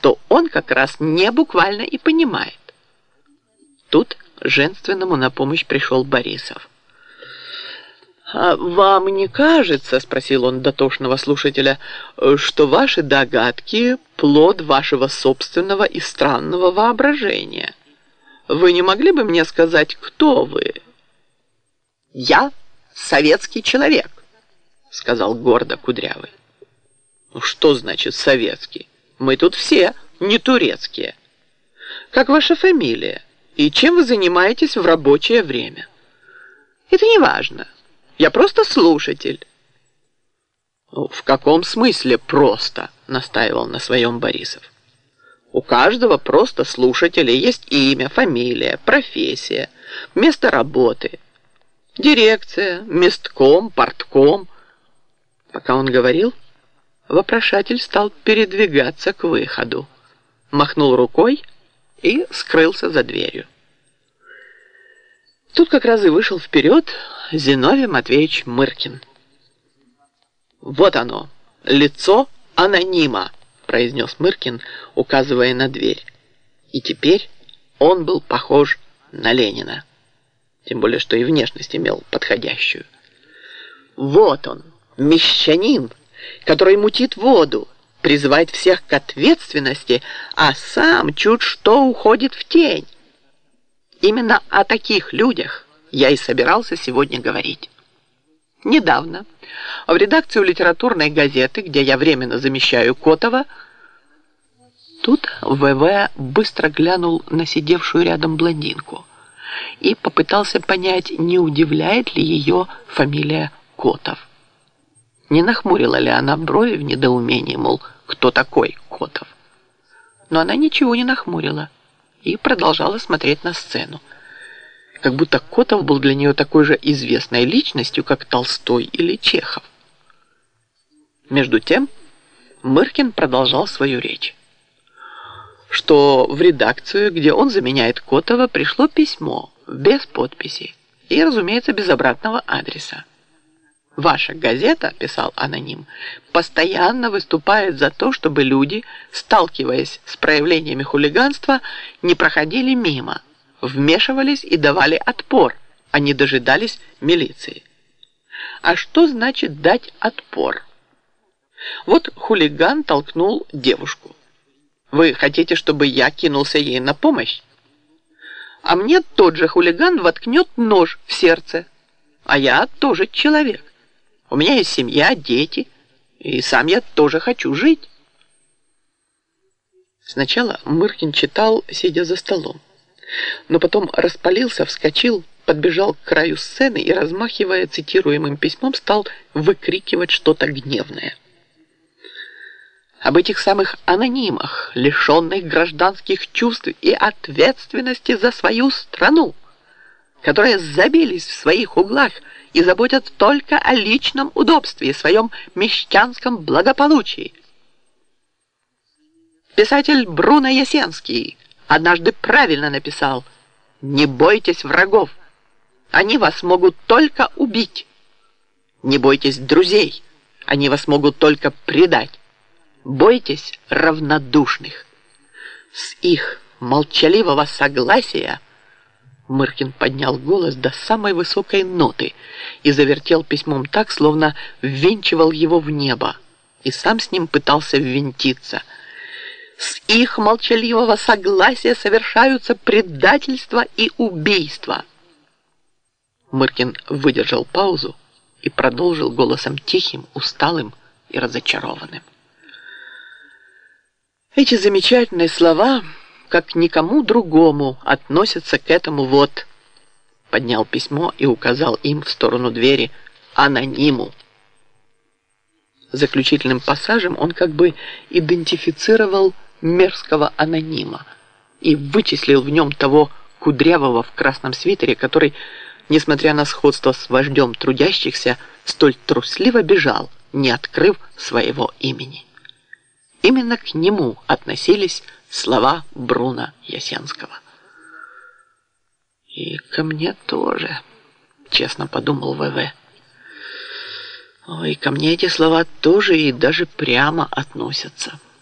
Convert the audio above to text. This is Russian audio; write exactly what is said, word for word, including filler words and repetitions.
что он как раз не буквально и понимает. Тут женственному на помощь пришел Борисов. «А вам не кажется, — спросил он дотошного слушателя, — что ваши догадки — плод вашего собственного и странного воображения? Вы не могли бы мне сказать, кто вы?» «Я советский человек», — сказал гордо Кудрявый. «Ну, что значит советский? Мы тут все не турецкие. Как ваша фамилия? И чем вы занимаетесь в рабочее время?» «Это не важно. Я просто слушатель». «В каком смысле просто?» — настаивал на своем Борисов. «У каждого просто слушателя есть имя, фамилия, профессия, место работы, дирекция, местком, портком». Пока он говорил, вопрошатель стал передвигаться к выходу, махнул рукой и скрылся за дверью. Тут как раз и вышел вперед Зиновий Матвеевич Мыркин. «Вот оно, лицо анонима», — произнес Мыркин, указывая на дверь. И теперь он был похож на Ленина, тем более что и внешность имел подходящую. «Вот он, мещанин, который мутит воду, призывает всех к ответственности, а сам чуть что уходит в тень. Именно о таких людях я и собирался сегодня говорить. Недавно в редакцию литературной газеты, где я временно замещаю Котова». Тут ВВ быстро глянул на сидевшую рядом блондинку и попытался понять, не удивляет ли ее фамилия Котов. Не нахмурила ли она брови в недоумении, мол, кто такой Котов? Но она ничего не нахмурила и продолжала смотреть на сцену, как будто Котов был для нее такой же известной личностью, как Толстой или Чехов. Между тем Мыркин продолжал свою речь, что в редакцию, где он заменяет Котова, пришло письмо без подписи и, разумеется, без обратного адреса. «Ваша газета, — писал аноним, — постоянно выступает за то, чтобы люди, сталкиваясь с проявлениями хулиганства, не проходили мимо, вмешивались и давали отпор, а не дожидались милиции. А что значит дать отпор? Вот хулиган толкнул девушку. Вы хотите, чтобы я кинулся ей на помощь? А мне тот же хулиган воткнет нож в сердце, а я тоже человек. У меня есть семья, дети, и сам я тоже хочу жить». Сначала Мыркин читал, сидя за столом, но потом распалился, вскочил, подбежал к краю сцены и, размахивая цитируемым письмом, стал выкрикивать что-то гневное. Об этих самых анонимах, лишенных гражданских чувств и ответственности за свою страну, которые забились в своих углах и заботятся только о личном удобстве и своем мещанском благополучии. Писатель Бруно Ясенский однажды правильно написал: «Не бойтесь врагов, они вас могут только убить. Не бойтесь друзей, они вас могут только предать. Бойтесь равнодушных. С их молчаливого согласия». Мыркин поднял голос до самой высокой ноты и завертел письмом так, словно ввинчивал его в небо, и сам с ним пытался ввинтиться. «С их молчаливого согласия совершаются предательства и убийства». Мыркин выдержал паузу и продолжил голосом тихим, усталым и разочарованным. «Эти замечательные слова, как никому другому, относятся к этому вот», — поднял письмо и указал им в сторону двери, — «анониму». Заключительным пассажем он как бы идентифицировал мерзкого анонима и вычислил в нем того кудрявого в красном свитере, который, несмотря на сходство с вождем трудящихся, столь трусливо бежал, не открыв своего имени. Именно к нему относились слова Бруно Ясенского. «И ко мне тоже», — честно подумал ВВ. «Ой, ко мне эти слова тоже и даже прямо относятся».